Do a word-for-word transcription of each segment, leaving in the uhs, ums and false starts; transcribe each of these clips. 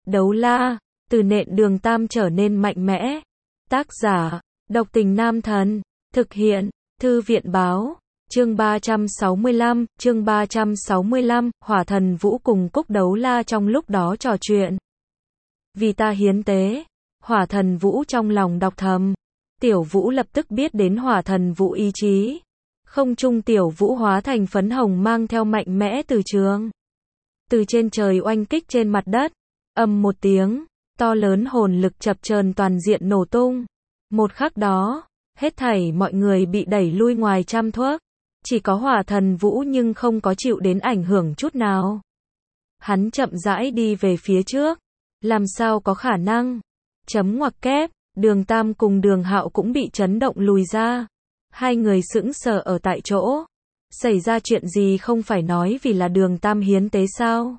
Đấu la, từ nện Đường Tam trở nên mạnh mẽ. Tác giả, Độc Tình Nam Thần. Thực hiện, Thư viện Báo. Chương ba trăm sáu mươi lăm, chương ba trăm sáu mươi lăm, Hỏa Thần Vũ cùng Cúc Đấu La trong lúc đó trò chuyện. Vì ta hiến tế, Hỏa Thần Vũ trong lòng đọc thầm. Tiểu Vũ lập tức biết đến Hỏa Thần Vũ ý chí. Không trung Tiểu Vũ hóa thành phấn hồng mang theo mạnh mẽ từ trường. Từ trên trời oanh kích trên mặt đất. Ầm một tiếng, to lớn hồn lực chập chờn toàn diện nổ tung. Một khắc đó, hết thảy mọi người bị đẩy lui ngoài trăm thước. Chỉ có Hỏa Thần Vũ nhưng không có chịu đến ảnh hưởng chút nào. Hắn chậm rãi đi về phía trước. Làm sao có khả năng? Chấm ngoặc kép, Đường Tam cùng Đường Hạo cũng bị chấn động lùi ra. Hai người sững sờ ở tại chỗ. Xảy ra chuyện gì không phải nói vì là Đường Tam hiến tế sao?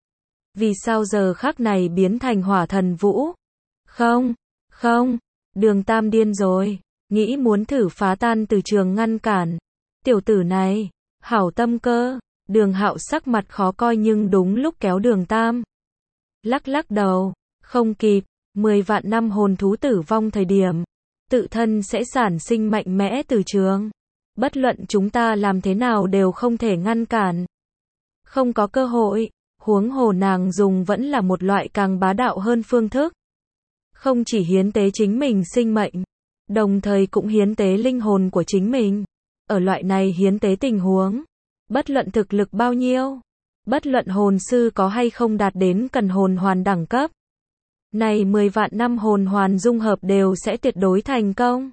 Vì sao giờ khắc này biến thành Hỏa Thần Vũ? Không, không, Đường Tam điên rồi, nghĩ muốn thử phá tan từ trường ngăn cản. Tiểu tử này, hảo tâm cơ. Đường Hạo sắc mặt khó coi nhưng đúng lúc kéo Đường Tam. Lắc lắc đầu, không kịp, mười vạn năm hồn thú tử vong thời điểm, tự thân sẽ sản sinh mạnh mẽ từ trường. Bất luận chúng ta làm thế nào đều không thể ngăn cản. Không có cơ hội, huống hồ nàng dùng vẫn là một loại càng bá đạo hơn phương thức. Không chỉ hiến tế chính mình sinh mệnh, đồng thời cũng hiến tế linh hồn của chính mình. Ở loại này hiến tế tình huống, bất luận thực lực bao nhiêu, bất luận hồn sư có hay không đạt đến cần hồn hoàn đẳng cấp, này mười vạn năm hồn hoàn dung hợp đều sẽ tuyệt đối thành công.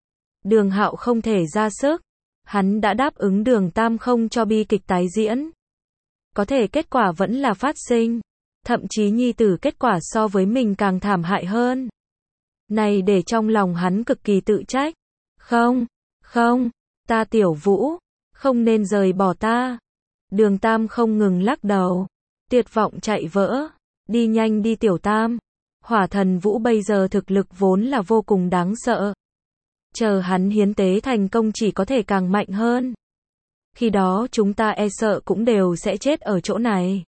Đường Hạo không thể ra sức, hắn đã đáp ứng Đường Tam không cho bi kịch tái diễn. Có thể kết quả vẫn là phát sinh, thậm chí nhi tử kết quả so với mình càng thảm hại hơn. Này để trong lòng hắn cực kỳ tự trách. Không, không, ta Tiểu Vũ, không nên rời bỏ ta. Đường Tam không ngừng lắc đầu, tuyệt vọng chạy vỡ. Đi nhanh đi Tiểu Tam. Hỏa Thần Vũ bây giờ thực lực vốn là vô cùng đáng sợ. Chờ hắn hiến tế thành công chỉ có thể càng mạnh hơn. Khi đó chúng ta e sợ cũng đều sẽ chết ở chỗ này.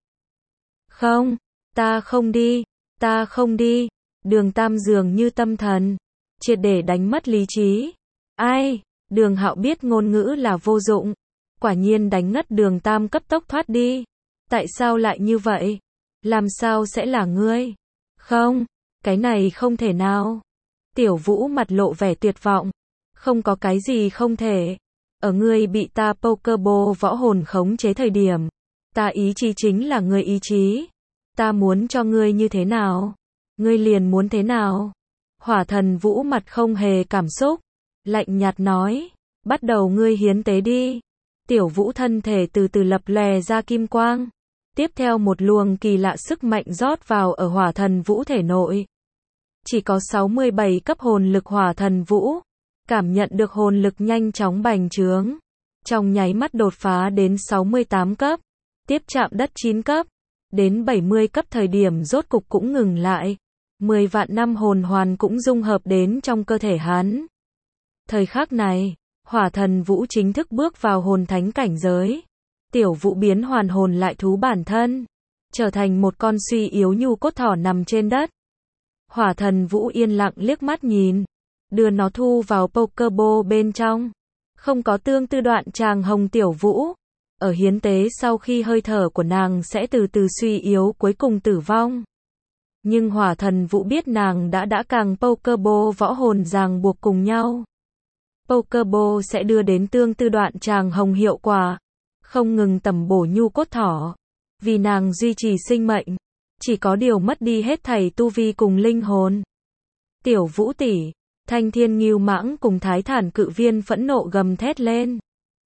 Không, ta không đi, ta không đi. Đường Tam dường như tâm thần, triệt để đánh mất lý trí. Ai? Đường Hạo biết ngôn ngữ là vô dụng. Quả nhiên đánh ngất Đường Tam cấp tốc thoát đi. Tại sao lại như vậy? Làm sao sẽ là ngươi? Không, cái này không thể nào. Tiểu Vũ mặt lộ vẻ tuyệt vọng. Không có cái gì không thể. Ở ngươi bị ta Pokeball võ hồn khống chế thời điểm, ta ý chí chính là ngươi ý chí. Ta muốn cho ngươi như thế nào, ngươi liền muốn thế nào. Hỏa Thần Vũ mặt không hề cảm xúc, lạnh nhạt nói, bắt đầu ngươi hiến tế đi. Tiểu Vũ thân thể từ từ lập lòe ra kim quang. Tiếp theo một luồng kỳ lạ sức mạnh rót vào ở Hỏa Thần Vũ thể nội. Chỉ có sáu mươi bảy cấp hồn lực Hỏa Thần Vũ, cảm nhận được hồn lực nhanh chóng bành trướng. Trong nháy mắt đột phá đến sáu mươi tám cấp, tiếp chạm đất chín cấp, đến bảy mươi cấp thời điểm rốt cục cũng ngừng lại. mười vạn năm hồn hoàn cũng dung hợp đến trong cơ thể hắn. Thời khắc này, Hỏa Thần Vũ chính thức bước vào hồn thánh cảnh giới. Tiểu Vũ biến hoàn hồn lại thú bản thân, trở thành một con suy yếu nhu cốt thỏ nằm trên đất. Hỏa Thần Vũ yên lặng liếc mắt nhìn, đưa nó thu vào Pokeball bên trong. Không có tương tư đoạn tràng hồng Tiểu Vũ. Ở hiến tế sau khi hơi thở của nàng sẽ từ từ suy yếu cuối cùng tử vong. Nhưng Hỏa Thần Vũ biết nàng đã đã càng Pokeball võ hồn ràng buộc cùng nhau. Pokeball sẽ đưa đến tương tư đoạn tràng hồng hiệu quả, không ngừng tầm bổ nhu cốt thỏ. Vì nàng duy trì sinh mệnh, chỉ có điều mất đi hết thảy tu vi cùng linh hồn. Tiểu Vũ tỷ, Thanh Thiên Ngưu Mãng cùng Thái Thản Cự Viên phẫn nộ gầm thét lên.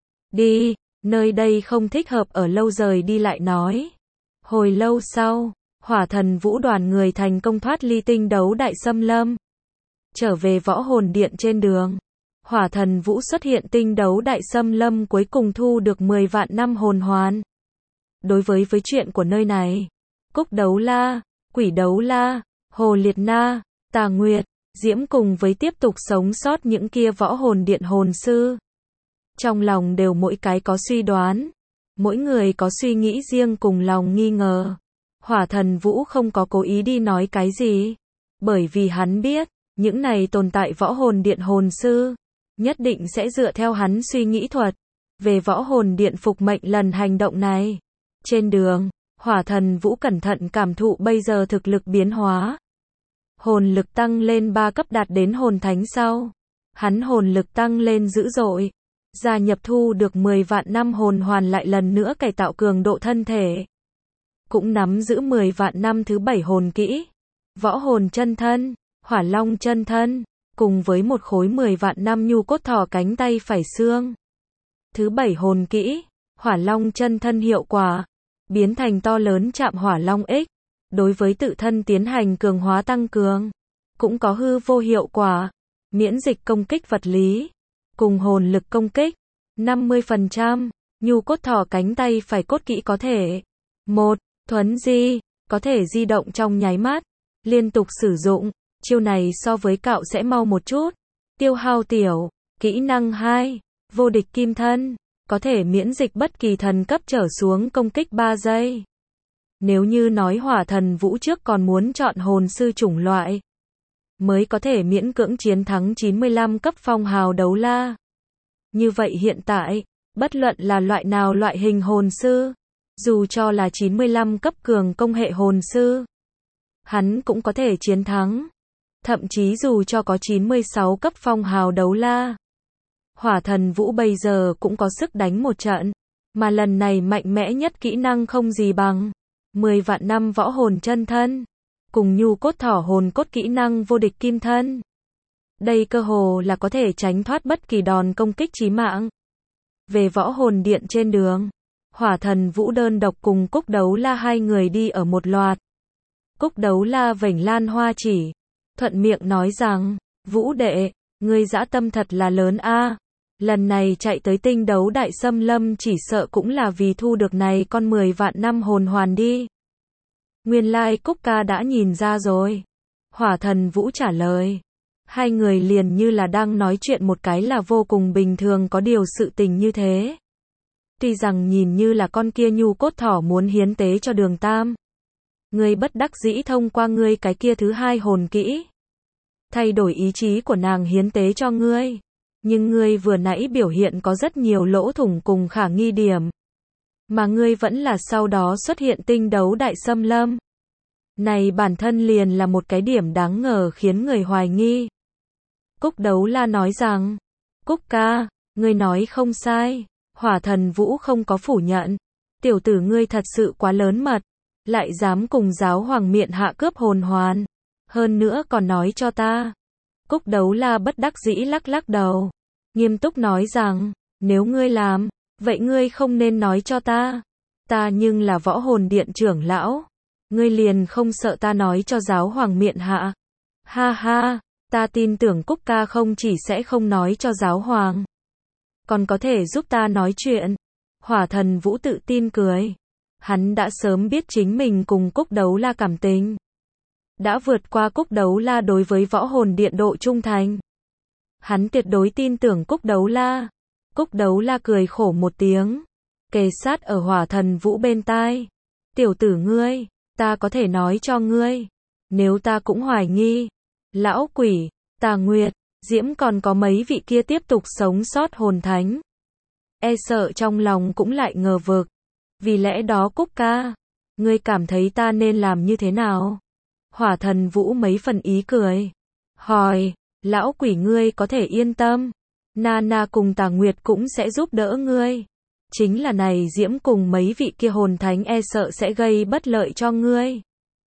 Đi, nơi đây không thích hợp ở lâu rời đi lại nói. Hồi lâu sau, Hỏa Thần Vũ đoàn người thành công thoát ly tinh đấu đại xâm lâm. Trở về võ hồn điện trên đường, Hỏa Thần Vũ xuất hiện tinh đấu đại xâm lâm cuối cùng thu được mười vạn năm hồn hoàn. Đối với với chuyện của nơi này, Cúc Đấu La, Quỷ Đấu La, Hồ Liệt Na, Tà Nguyệt, Diễm cùng với tiếp tục sống sót những kia võ hồn điện hồn sư. Trong lòng đều mỗi cái có suy đoán, mỗi người có suy nghĩ riêng cùng lòng nghi ngờ. Hỏa Thần Vũ không có cố ý đi nói cái gì, bởi vì hắn biết, những này tồn tại võ hồn điện hồn sư, nhất định sẽ dựa theo hắn suy nghĩ thuật, về võ hồn điện phục mệnh lần hành động này. Trên đường, Hỏa Thần Vũ cẩn thận cảm thụ bây giờ thực lực biến hóa. Hồn lực tăng lên ba cấp đạt đến hồn thánh sau. Hắn hồn lực tăng lên dữ dội. Gia nhập thu được mười vạn năm hồn hoàn lại lần nữa cải tạo cường độ thân thể. Cũng nắm giữ mười vạn năm thứ bảy hồn kỹ. Võ hồn chân thân, Hỏa Long chân thân, cùng với một khối mười vạn năm nhu cốt thỏ cánh tay phải xương. Thứ bảy hồn kỹ, Hỏa Long chân thân hiệu quả, biến thành to lớn chạm Hỏa Long X, đối với tự thân tiến hành cường hóa tăng cường, cũng có hư vô hiệu quả, miễn dịch công kích vật lý, cùng hồn lực công kích, năm mươi phần trăm, nhu cốt thỏ cánh tay phải cốt kỹ có thể, một, thuấn di, có thể di động trong nháy mắt, liên tục sử dụng, chiêu này so với cạo sẽ mau một chút, tiêu hao tiểu, kỹ năng hai, vô địch kim thân, có thể miễn dịch bất kỳ thần cấp trở xuống công kích ba giây. Nếu như nói Hỏa Thần Vũ trước còn muốn chọn hồn sư chủng loại, mới có thể miễn cưỡng chiến thắng chín mươi lăm cấp phong hào đấu la. Như vậy hiện tại, bất luận là loại nào loại hình hồn sư, dù cho là chín mươi lăm cấp cường công hệ hồn sư, hắn cũng có thể chiến thắng. Thậm chí dù cho có chín mươi sáu cấp phong hào đấu la, Hỏa Thần Vũ bây giờ cũng có sức đánh một trận, mà lần này mạnh mẽ nhất kỹ năng không gì bằng mười vạn năm võ hồn chân thân, cùng nhu cốt thỏ hồn cốt kỹ năng vô địch kim thân. Đây cơ hồ là có thể tránh thoát bất kỳ đòn công kích chí mạng. Về võ hồn điện trên đường, Hỏa Thần Vũ đơn độc cùng Cúc Đấu La hai người đi ở một loạt. Cúc Đấu La vểnh lan hoa chỉ, thuận miệng nói rằng, Vũ đệ, ngươi dã tâm thật là lớn a. Lần này chạy tới tinh đấu đại xâm lâm chỉ sợ cũng là vì thu được này con mười vạn năm hồn hoàn đi. Nguyên lai like Cúc ca đã nhìn ra rồi. Hỏa Thần Vũ trả lời. Hai người liền như là đang nói chuyện một cái là vô cùng bình thường có điều sự tình như thế. Tuy rằng nhìn như là con kia nhu cốt thỏ muốn hiến tế cho Đường Tam. Ngươi bất đắc dĩ thông qua ngươi cái kia thứ hai hồn kỹ. Thay đổi ý chí của nàng hiến tế cho ngươi. Nhưng ngươi vừa nãy biểu hiện có rất nhiều lỗ thủng cùng khả nghi điểm. Mà ngươi vẫn là sau đó xuất hiện tinh đấu đại xâm lâm. Này bản thân liền là một cái điểm đáng ngờ khiến người hoài nghi. Cúc Đấu La nói rằng, Cúc ca, ngươi nói không sai. Hỏa Thần Vũ không có phủ nhận. Tiểu tử ngươi thật sự quá lớn mật. Lại dám cùng giáo hoàng miện hạ cướp hồn hoàn. Hơn nữa còn nói cho ta. Cúc Đấu La bất đắc dĩ lắc lắc đầu. Nghiêm túc nói rằng, nếu ngươi làm, vậy ngươi không nên nói cho ta. Ta nhưng là võ hồn điện trưởng lão. Ngươi liền không sợ ta nói cho giáo hoàng miện hạ. Ha ha, ta tin tưởng Cúc ca không chỉ sẽ không nói cho giáo hoàng. Còn có thể giúp ta nói chuyện. Hỏa Thần Vũ tự tin cười. Hắn đã sớm biết chính mình cùng Cúc Đấu La cảm tình. Đã vượt qua Cúc Đấu La đối với võ hồn điện độ trung thành. Hắn tuyệt đối tin tưởng Cúc Đấu La. Cúc Đấu La cười khổ một tiếng. Kề sát ở Hỏa Thần Vũ bên tai. Tiểu tử ngươi, ta có thể nói cho ngươi. Nếu ta cũng hoài nghi. Lão quỷ, Tà Nguyệt, Diễm còn có mấy vị kia tiếp tục sống sót hồn thánh. E sợ trong lòng cũng lại ngờ vực. Vì lẽ đó Cúc ca, ngươi cảm thấy ta nên làm như thế nào? Hỏa Thần Vũ mấy phần ý cười. Hỏi, lão quỷ ngươi có thể yên tâm. Nana cùng Tà Nguyệt cũng sẽ giúp đỡ ngươi. Chính là này Diễm cùng mấy vị kia hồn thánh e sợ sẽ gây bất lợi cho ngươi.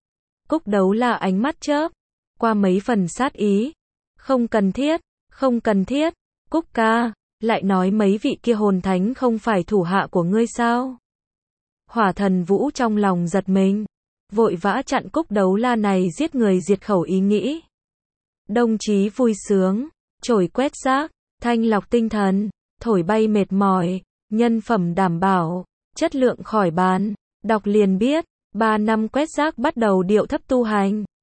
Cúc Đấu La ánh mắt chớp. Qua mấy phần sát ý. Không cần thiết, không cần thiết. Cúc ca, lại nói mấy vị kia hồn thánh không phải thủ hạ của ngươi sao? Hỏa Thần Vũ trong lòng giật mình. Vội vã chặn Cúc Đấu La này giết người diệt khẩu ý nghĩ. Đồng chí vui sướng, chổi quét rác, thanh lọc tinh thần, thổi bay mệt mỏi, nhân phẩm đảm bảo, chất lượng khỏi bàn, đọc liền biết, ba năm quét rác bắt đầu điệu thấp tu hành.